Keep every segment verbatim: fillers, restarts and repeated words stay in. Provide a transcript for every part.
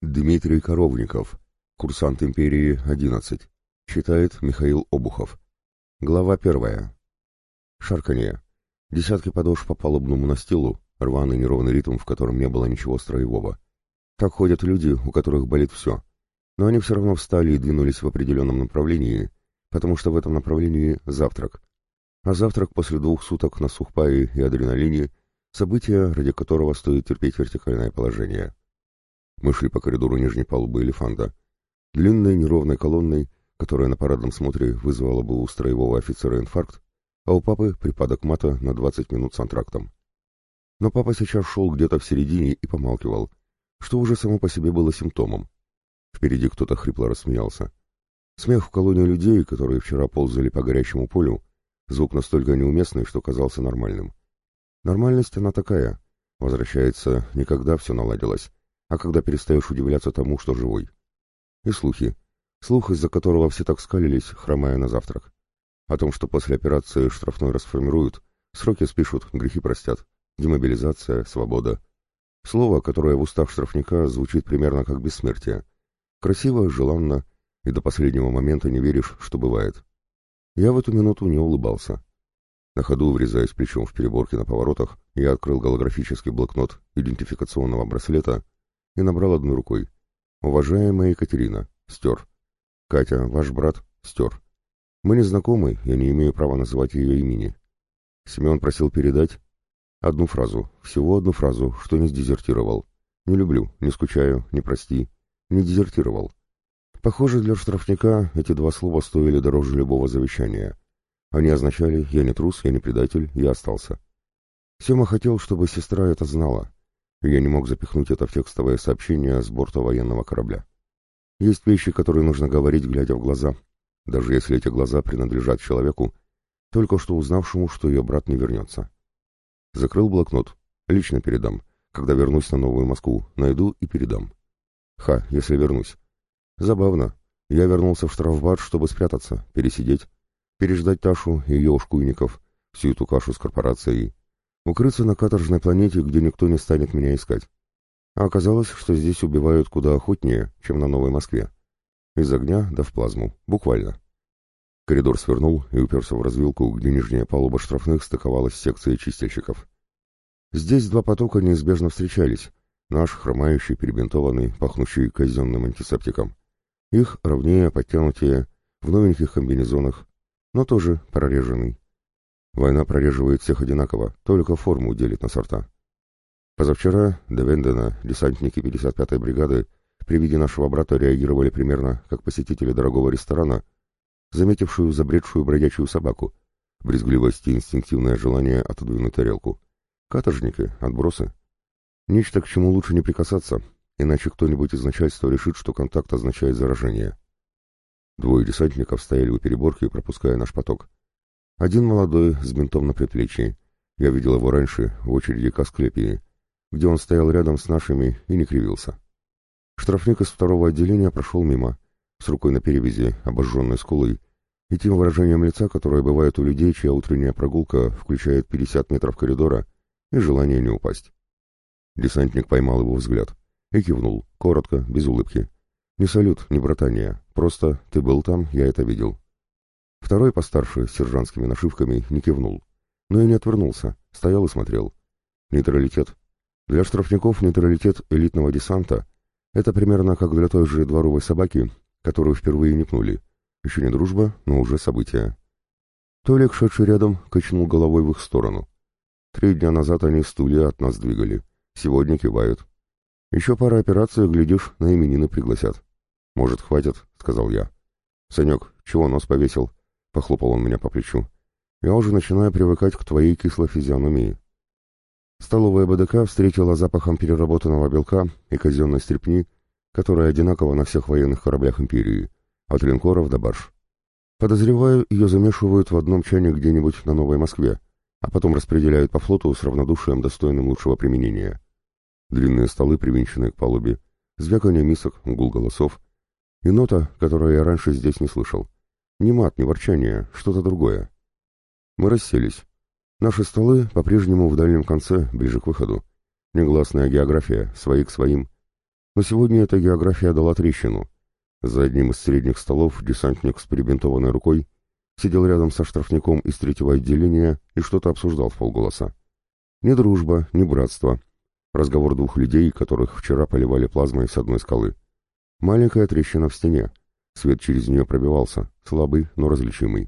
Дмитрий Коровников. Курсант империи одиннадцать. Читает Михаил Обухов. Глава первая. Шарканье. Десятки подошв по палубному настилу, рваный неровный ритм, в котором не было ничего строевого. Так ходят люди, у которых болит все. Но они все равно встали и двинулись в определенном направлении, потому что в этом направлении завтрак. А завтрак после двух суток на сухпае и адреналине — событие, ради которого стоит терпеть вертикальное положение. Мы шли по коридору нижней палубы «Элефанта», длинной неровной колонной, которая на парадном смотре вызвала бы у строевого офицера инфаркт, а у папы припадок мата на двадцать минут с антрактом. Но папа сейчас шел где-то в середине и помалкивал, что уже само по себе было симптомом. Впереди кто-то хрипло рассмеялся. Смех в колонии людей, которые вчера ползали по горячему полю, звук настолько неуместный, что казался нормальным. Нормальность она такая, возвращается не когда все наладилось, а когда перестаешь удивляться тому, что живой. И слухи. Слух, из-за которого все так скалились, хромая на завтрак. О том, что после операции штрафной расформируют, сроки спишут, грехи простят. Демобилизация, свобода. Слово, которое в устах штрафника звучит примерно как бессмертие. Красиво, желанно, и до последнего момента не веришь, что бывает. Я в эту минуту не улыбался. На ходу, врезаясь плечом в переборки на поворотах, я открыл голографический блокнот идентификационного браслета и набрал одной рукой. «Уважаемая Екатерина, стер. Катя, ваш брат, стер. Мы не знакомы, я не имею права называть ее имени. Семен просил передать одну фразу, всего одну фразу, что не сдезертировал. Не люблю, не скучаю, не прости, не дезертировал». Похоже, для штрафника эти два слова стоили дороже любого завещания. Они означали «я не трус, я не предатель, я остался». Сема хотел, чтобы сестра это знала. Я не мог запихнуть это в текстовое сообщение с борта военного корабля. Есть вещи, которые нужно говорить, глядя в глаза, даже если эти глаза принадлежат человеку, только что узнавшему, что ее брат не вернется. Закрыл блокнот. Лично передам. Когда вернусь на Новую Москву, найду и передам. Ха, если вернусь. Забавно. Я вернулся в штрафбат, чтобы спрятаться, пересидеть, переждать Ташу и ее ушкуйников, всю эту кашу с корпорацией. Укрыться на каторжной планете, где никто не станет меня искать. А оказалось, что здесь убивают куда охотнее, чем на Новой Москве. Из огня да в плазму, буквально. Коридор свернул и уперся в развилку, где нижняя палуба штрафных стыковалась с секцией чистильщиков. Здесь два потока неизбежно встречались. Наш, хромающий, перебинтованный, пахнущий казенным антисептиком. Их ровнее, подтянутее, в новеньких комбинезонах, но тоже прореженный. Война прореживает всех одинаково, только форму делит на сорта. Позавчера до Вендена десантники пятьдесят пятой бригады при виде нашего брата реагировали примерно как посетители дорогого ресторана, заметившую забредшую бродячую собаку, брезгливость и инстинктивное желание отодвинуть тарелку. Каторжники, отбросы. Нечто, к чему лучше не прикасаться, иначе кто-нибудь из начальства решит, что контакт означает заражение. Двое десантников стояли у переборки, пропуская наш поток. Один молодой, с бинтом на предплечье. Я видел его раньше, в очереди к Асклепии, где он стоял рядом с нашими и не кривился. Штрафник из второго отделения прошел мимо, с рукой на перевязи, обожженной скулой, и тем выражением лица, которое бывает у людей, чья утренняя прогулка включает пятьдесят метров коридора и желание не упасть. Десантник поймал его взгляд и кивнул, коротко, без улыбки. Не салют, не братания, просто «ты был там, я это видел». Второй постарше, с сержантскими нашивками, не кивнул, но и не отвернулся, стоял и смотрел. Нейтралитет. Для штрафников нейтралитет элитного десанта — это примерно как для той же дворовой собаки, которую впервые не пнули. Еще не дружба, но уже событие. Толик, шедший рядом, качнул головой в их сторону. Три дня назад они стулья от нас двигали, сегодня кивают. Еще пара операций, глядишь, на именины пригласят. «Может, хватит?» — сказал я. «Санек, чего нос повесил?» — похлопал он меня по плечу. «Я уже начинаю привыкать к твоей кислой физиономии». Столовая БДК встретила запахом переработанного белка и казенной стрепни, которая одинакова на всех военных кораблях империи, от линкоров до барж. Подозреваю, ее замешивают в одном чане где-нибудь на Новой Москве, а потом распределяют по флоту с равнодушием, достойным лучшего применения. Длинные столы, привинченные к палубе, звяканье мисок, гул голосов и нота, которую я раньше здесь не слышал. Ни мат, ни ворчание, что-то другое. Мы расселись. Наши столы по-прежнему в дальнем конце, ближе к выходу. Негласная география, свои к своим. Но сегодня эта география дала трещину. За одним из средних столов десантник с перебинтованной рукой сидел рядом со штрафником из третьего отделения и что-то обсуждал вполголоса. Ни дружба, ни братство. Разговор двух людей, которых вчера поливали плазмой с одной скалы. Маленькая трещина в стене. Свет через нее пробивался, слабый, но различимый.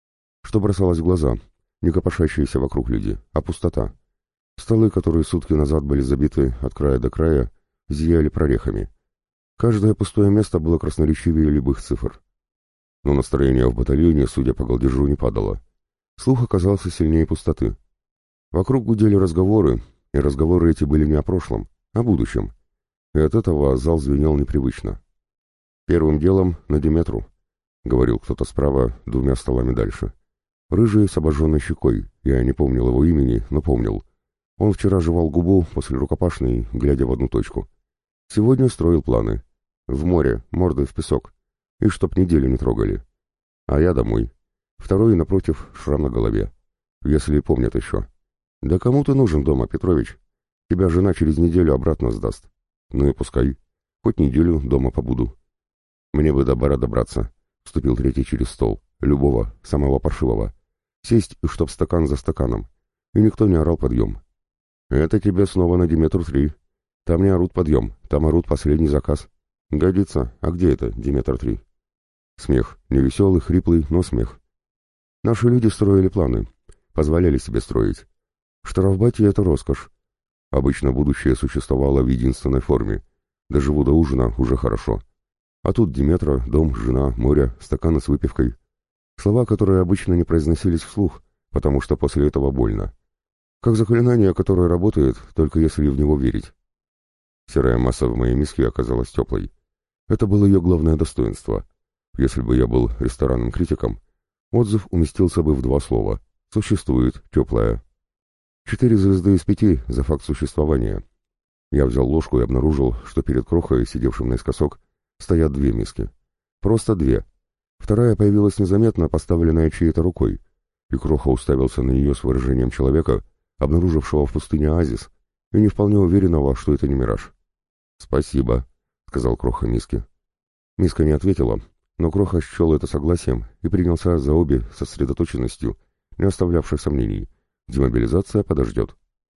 Что бросалось в глаза? Не копошащиеся вокруг люди, а пустота. Столы, которые сутки назад были забиты от края до края, зияли прорехами. Каждое пустое место было красноречивее любых цифр. Но настроение в батальоне, судя по галдежу, не падало. Слух оказался сильнее пустоты. Вокруг гудели разговоры, и разговоры эти были не о прошлом, а о будущем. И от этого зал звенел непривычно. «Первым делом на Диметру», — говорил кто-то справа, двумя столами дальше. Рыжий с обожженной щекой, я не помнил его имени, но помнил. Он вчера жевал губу после рукопашной, глядя в одну точку. Сегодня строил планы. В море, мордой в песок. И чтоб неделю не трогали. А я домой. Второй, напротив, шрам на голове. Если помнят еще. Да кому ты нужен дома, Петрович? Тебя жена через неделю обратно сдаст. Ну и пускай. Хоть неделю дома побуду. Мне бы до бара добраться. Вступил третий через стол. Любого, самого паршивого. Сесть, и чтоб стакан за стаканом. И никто не орал подъем. Это тебе снова на Диметр-три. Там не орут подъем, там орут последний заказ. Годится. А где это, Диметр-три? Смех. Невеселый, хриплый, но смех. Наши люди строили планы. Позволяли себе строить. В штрафбате это роскошь. Обычно будущее существовало в единственной форме. Доживу до ужина, уже хорошо. А тут Диметра, дом, жена, море, стаканы с выпивкой. Слова, которые обычно не произносились вслух, потому что после этого больно. Как заклинание, которое работает, только если в него верить. Серая масса в моей миске оказалась теплой. Это было ее главное достоинство. Если бы я был ресторанным критиком, отзыв уместился бы в два слова. Существует, теплая. Четыре звезды из пяти за факт существования. Я взял ложку и обнаружил, что перед Крохой, сидевшим наискосок, стоят две миски. Просто две. Вторая появилась незаметно, поставленная чьей-то рукой, и Кроха уставился на нее с выражением человека, обнаружившего в пустыне оазис, и не вполне уверенного, что это не мираж. «Спасибо», — сказал Кроха миске. Миска не ответила, но Кроха счел это согласием и принялся за обе со сосредоточенностью, не оставлявшей сомнений. Демобилизация подождет.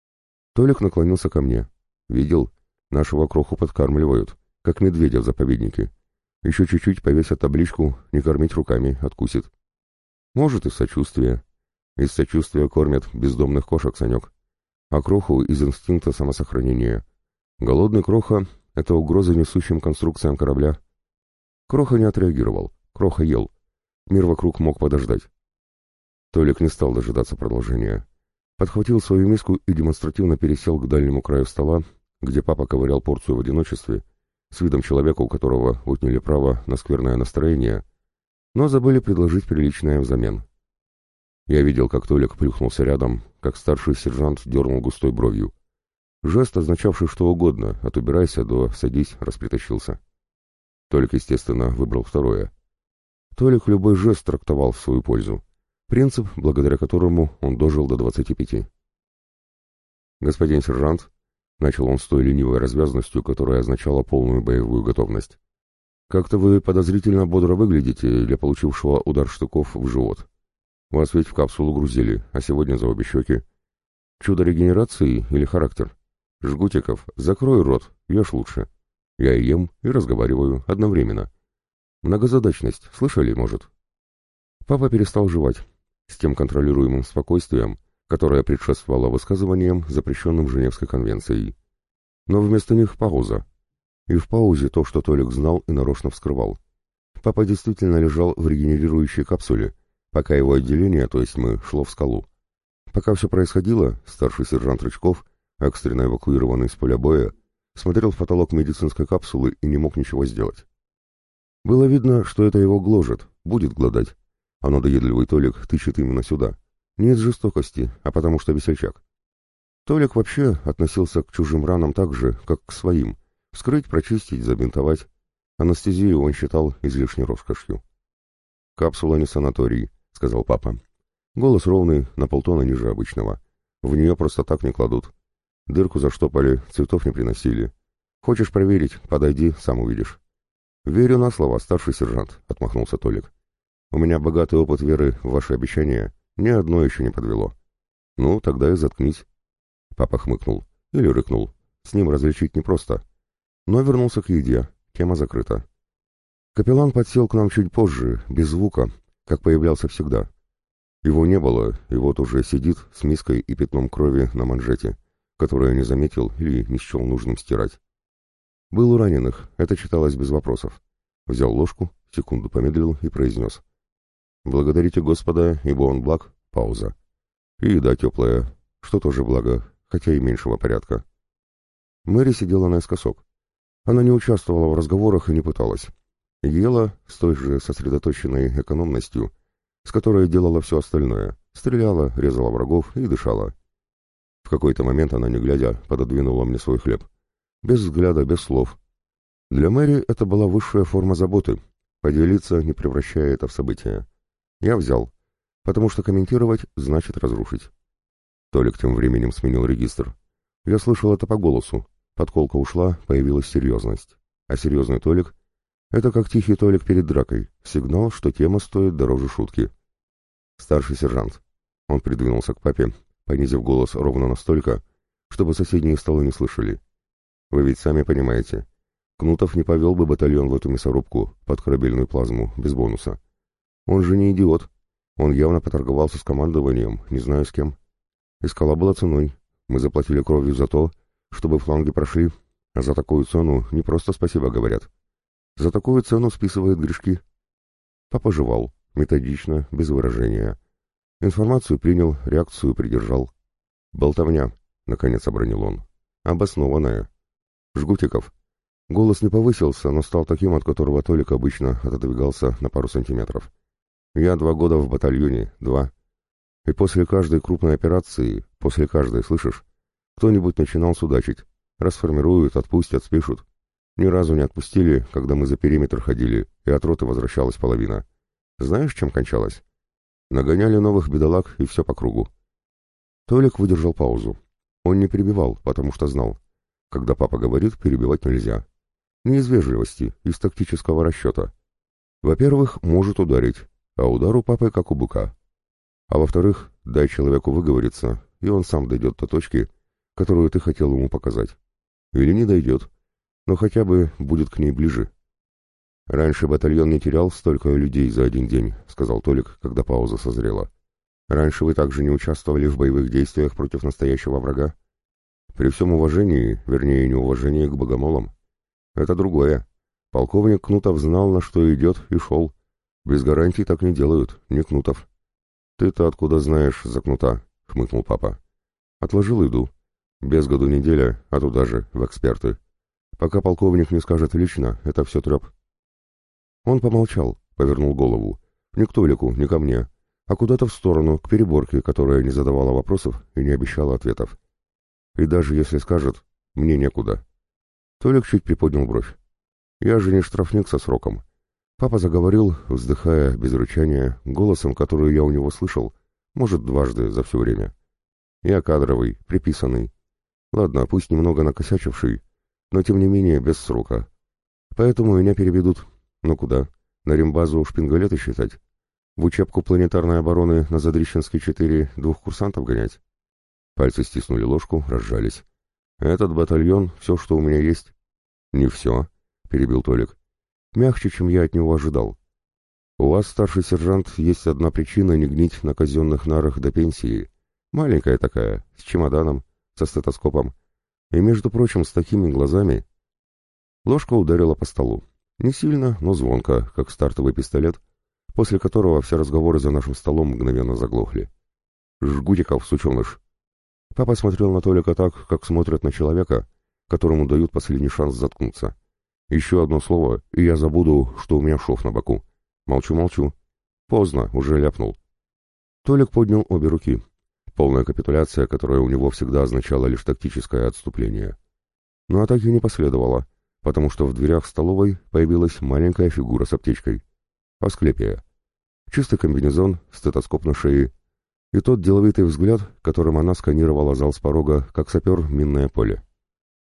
Толик наклонился ко мне. «Видел? Нашего Кроху подкармливают, как медведя в заповеднике. Еще чуть-чуть повесят табличку «Не кормить руками, откусит». Может, из сочувствия. Из сочувствия кормят бездомных кошек, Санек. А Кроху из инстинкта самосохранения. Голодный Кроха — это угроза несущим конструкциям корабля. Кроха не отреагировал. Кроха ел. Мир вокруг мог подождать. Толик не стал дожидаться продолжения. Подхватил свою миску и демонстративно пересел к дальнему краю стола, где папа ковырял порцию в одиночестве, с видом человека, у которого отняли право на скверное настроение, но забыли предложить приличное взамен. Я видел, как Толик плюхнулся рядом, как старший сержант дернул густой бровью. Жест, означавший что угодно, от «убирайся» до «садись», распритащился. Толик, естественно, выбрал второе. Толик любой жест трактовал в свою пользу. Принцип, благодаря которому он дожил до двадцати пяти. «Господин сержант», — начал он с той ленивой развязностью, которая означала полную боевую готовность, «как-то вы подозрительно бодро выглядите для получившего удар штыков в живот. Вас ведь в капсулу грузили, а сегодня за обе щеки. Чудо регенерации или характер? Жгутиков, закрой рот, ешь лучше. Я и ем, и разговариваю одновременно. Многозадачность, слышали, может?» Папа перестал жевать, с тем контролируемым спокойствием, которое предшествовало высказываниям, запрещенным Женевской конвенцией. Но вместо них пауза. И в паузе то, что Толик знал и нарочно вскрывал. Папа действительно лежал в регенерирующей капсуле, пока его отделение, то есть мы, шло в скалу. Пока все происходило, старший сержант Рычков, экстренно эвакуированный с поля боя, смотрел в потолок медицинской капсулы и не мог ничего сделать. Было видно, что это его гложет, будет глодать, а надоедливый Толик тычет именно сюда. Не из жестокости, а потому что весельчак. Толик вообще относился к чужим ранам так же, как к своим. Вскрыть, прочистить, забинтовать. Анестезию он считал излишней роскошью. «Капсула не санаторий», — сказал папа. Голос ровный, на полтона ниже обычного. В нее просто так не кладут. Дырку заштопали, цветов не приносили. Хочешь проверить? Подойди, сам увидишь». «Верю на слово, старший сержант», — отмахнулся Толик. «У меня богатый опыт веры в ваши обещания, ни одно еще не подвело». «Ну, тогда и заткнись». Папа хмыкнул. Или рыкнул. С ним различить непросто. Но вернулся к еде. Тема закрыта. Капеллан подсел к нам чуть позже, без звука, как появлялся всегда. Его не было, и вот уже сидит с миской и пятном крови на манжете, которую не заметил или не счел нужным стирать. Был у раненых, это читалось без вопросов. Взял ложку, секунду помедлил и произнес. «Благодарите Господа, ибо Он благ». Пауза. И еда теплая, что тоже благо, хотя и меньшего порядка. Мэри сидела наискосок. Она не участвовала в разговорах и не пыталась. Ела с той же сосредоточенной экономностью, с которой делала все остальное. Стреляла, резала врагов и дышала. В какой-то момент она, не глядя, пододвинула мне свой хлеб. Без взгляда, без слов. Для Мэри это была высшая форма заботы. Поделиться, не превращая это в событие. Я взял, потому что комментировать значит разрушить. Толик тем временем сменил регистр. Я слышал это по голосу. Подколка ушла, появилась серьезность. А серьезный Толик — это как тихий Толик перед дракой. Сигнал, что тема стоит дороже шутки. «Старший сержант». Он придвинулся к папе, понизив голос ровно настолько, чтобы соседние столы не слышали. «Вы ведь сами понимаете, Кнутов не повел бы батальон в эту мясорубку под корабельную плазму, без бонуса. Он же не идиот. Он явно поторговался с командованием, не знаю с кем. И скала была ценой. Мы заплатили кровью за то, чтобы фланги прошли, а за такую цену не просто спасибо говорят. За такую цену списывают грешки». Папа жевал, методично, без выражения. Информацию принял, реакцию придержал. «Болтовня», — наконец обронил он. «Обоснованная». «Жгутиков». Голос не повысился, но стал таким, от которого Толик обычно отодвигался на пару сантиметров. «Я два года в батальоне, два. И после каждой крупной операции, после каждой, слышишь, кто-нибудь начинал судачить. Расформируют, отпустят, спишут. Ни разу не отпустили, когда мы за периметр ходили, и от роты возвращалась половина. Знаешь, чем кончалось? Нагоняли новых бедолаг, и все по кругу». Толик выдержал паузу. Он не перебивал, потому что знал. Когда папа говорит, перебивать нельзя. Не из вежливости, из тактического расчета. Во-первых, может ударить, а удар у папы как у быка. А во-вторых, дай человеку выговориться, и он сам дойдет до точки, которую ты хотел ему показать. Или не дойдет, но хотя бы будет к ней ближе. «Раньше батальон не терял столько людей за один день», — сказал Толик, когда пауза созрела. «Раньше вы также не участвовали в боевых действиях против настоящего врага? При всем уважении, вернее, неуважении к богомолам. Это другое. Полковник Кнутов знал, на что идет, и шел. Без гарантий так не делают, не Кнутов». «Ты-то откуда знаешь за Кнута?» — хмыкнул папа. «Отложил еду. Без году неделя, а туда же, в эксперты. Пока полковник не скажет лично, это все треп». Он помолчал, повернул голову. Не к Толику, не ко мне, а куда-то в сторону, к переборке, которая не задавала вопросов и не обещала ответов. «И даже если скажет, мне некуда». Толик чуть приподнял бровь. «Я же не штрафник со сроком». Папа заговорил, вздыхая, без рычания, голосом, который я у него слышал, может, дважды за все время. «Я кадровый, приписанный. Ладно, пусть немного накосячивший, но тем не менее без срока. Поэтому меня переведут. Ну куда? На рембазу шпингалеты считать? В учебку планетарной обороны на Задрищенский четыре двух курсантов гонять?» Пальцы стиснули ложку, разжались. «Этот батальон — все, что у меня есть». «Не все», — перебил Толик. Мягче, чем я от него ожидал. «У вас, старший сержант, есть одна причина не гнить на казенных нарах до пенсии. Маленькая такая, с чемоданом, со стетоскопом. И, между прочим, с такими глазами...» Ложка ударила по столу. Не сильно, но звонко, как стартовый пистолет, после которого все разговоры за нашим столом мгновенно заглохли. «Жгутиков, сученыш!» Папа смотрел на Толика так, как смотрят на человека, которому дают последний шанс заткнуться. «Еще одно слово, и я забуду, что у меня шов на боку. Молчу-молчу. Поздно, уже ляпнул». Толик поднял обе руки. Полная капитуляция, которая у него всегда означала лишь тактическое отступление. Но атаки не последовало, потому что в дверях столовой появилась маленькая фигура с аптечкой. Асклепия. Чистый комбинезон, стетоскоп на шее и тот деловитый взгляд, которым она сканировала зал с порога, как сапер минное поле.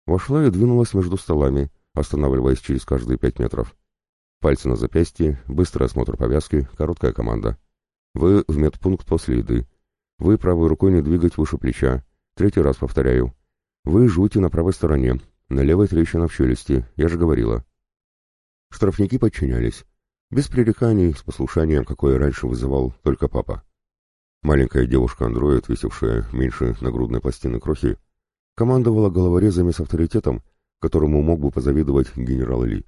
Вошла и двинулась между столами, останавливаясь через каждые пять метров. Пальцы на запястье, быстрый осмотр повязки, короткая команда. Вы в медпункт после еды. Вы правой рукой не двигать выше плеча. Третий раз повторяю. Вы жуйте на правой стороне, на левой трещина в челюсти, я же говорила. Штрафники подчинялись. Без пререканий, с послушанием, какое раньше вызывал только папа. Маленькая девушка-андроид, весившая меньше нагрудной пластины крохи, командовала головорезами с авторитетом, которому мог бы позавидовать генерал Ли.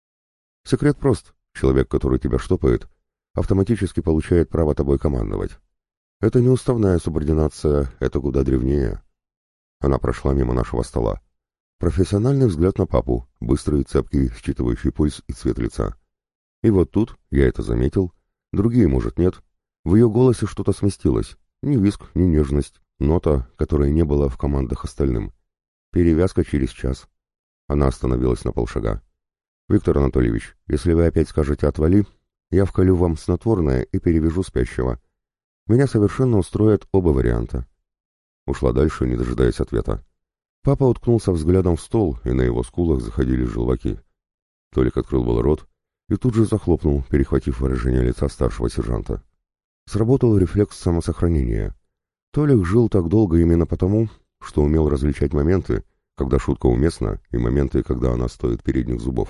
Секрет прост. Человек, который тебя штопает, автоматически получает право тобой командовать. Это не уставная субординация, это куда древнее. Она прошла мимо нашего стола. Профессиональный взгляд на папу, быстрый, цепкий, считывающий пульс и цвет лица. И вот тут, я это заметил, другие, может, нет, в ее голосе что-то сместилось. Ни визг, ни нежность, нота, которой не было в командах остальным. Перевязка через час. Она остановилась на полшага. «Виктор Анатольевич, если вы опять скажете «отвали», я вколю вам снотворное и перевяжу спящего. Меня совершенно устроят оба варианта». Ушла дальше, не дожидаясь ответа. Папа уткнулся взглядом в стол, и на его скулах заходили желваки. Толик открыл был рот и тут же захлопнул, перехватив выражение лица старшего сержанта. Сработал рефлекс самосохранения. Толик жил так долго именно потому, что умел различать моменты, когда шутка уместна, и моменты, когда она стоит передних зубов.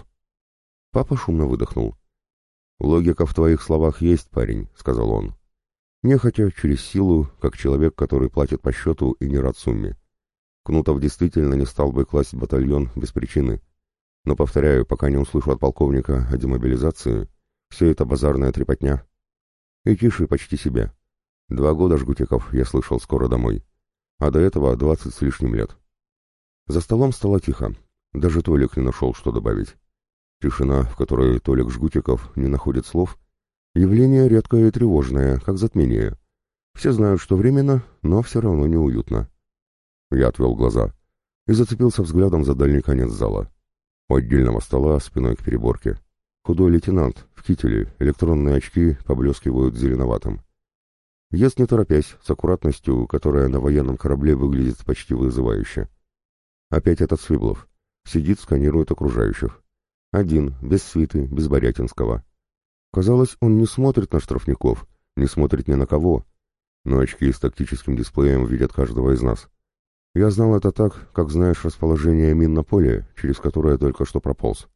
Папа шумно выдохнул. «Логика в твоих словах есть, парень», — сказал он. Нехотя, через силу, как человек, который платит по счету и не рад сумме. Кнутов действительно не стал бы класть батальон без причины. Но, повторяю, пока не услышу от полковника о демобилизации, все это базарная трепотня. И тише почти себе. Два года, Жгутиков, я слышал, скоро домой. А до этого двадцать с лишним лет. За столом стало тихо. Даже Толик не нашел, что добавить. Тишина, в которой Толик Жгутиков не находит слов, явление редкое и тревожное, как затмение. Все знают, что временно, но все равно неуютно. Я отвел глаза и зацепился взглядом за дальний конец зала. У отдельного стола, спиной к переборке. Худой лейтенант, в кителе, электронные очки поблескивают зеленоватым. Ест не торопясь, с аккуратностью, которая на военном корабле выглядит почти вызывающе. Опять этот Свиблов. Сидит, сканирует окружающих. Один, без свиты, без Борятинского. Казалось, он не смотрит на штрафников, не смотрит ни на кого, но очки с тактическим дисплеем видят каждого из нас. Я знал это так, как знаешь расположение мин на поле, через которое только что прополз.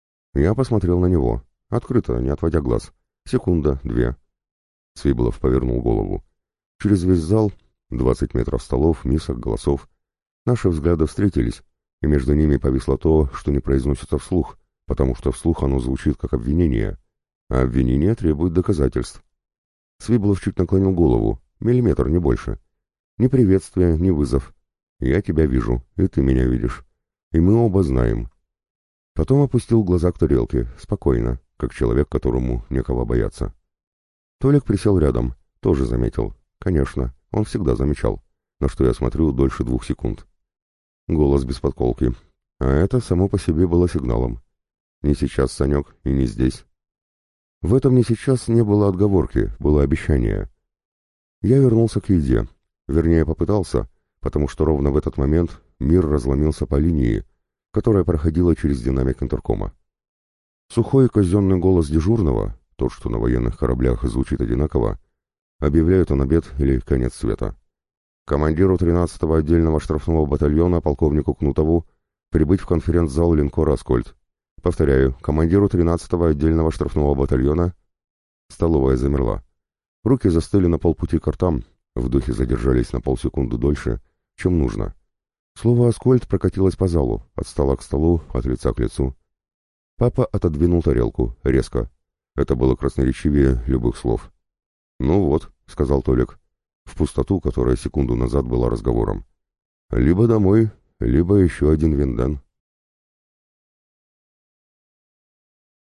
Я посмотрел на него, открыто, не отводя глаз. Секунда, две. Свиблов повернул голову. Через весь зал, двадцать метров столов, мисок, голосов. Наши взгляды встретились, и между ними повисло то, что не произносится вслух, потому что вслух оно звучит как обвинение, а обвинение требует доказательств. Свиблов чуть наклонил голову, миллиметр, не больше. Ни приветствия, ни вызов. Я тебя вижу, и ты меня видишь. И мы оба знаем. Потом опустил глаза к тарелке, спокойно, как человек, которому некого бояться. Толик присел рядом, тоже заметил. Конечно, он всегда замечал, на что я смотрю дольше двух секунд. Голос без подколки. А это само по себе было сигналом. Не сейчас, Санек, и не здесь. В этом «не сейчас» не было отговорки, было обещание. Я вернулся к еде, вернее попытался, потому что ровно в этот момент мир разломился по линии, которая проходила через динамик интеркома. Сухой казенный голос дежурного, тот, что на военных кораблях звучит одинаково, объявляет он обед или конец света. Командиру тринадцатого отдельного штрафного батальона полковнику Кнутову прибыть в конференц-зал линкора «Аскольд». Повторяю, командиру тринадцатого отдельного штрафного батальона. Столовая замерла. Руки застыли на полпути к ртам, вдохи задержались на полсекунды дольше, чем нужно. Слово «Аскольд» прокатилось по залу, от стола к столу, от лица к лицу. Папа отодвинул тарелку, резко. Это было красноречивее любых слов. «Ну вот», — сказал Толик, в пустоту, которая секунду назад была разговором. «Либо домой, либо еще один винден».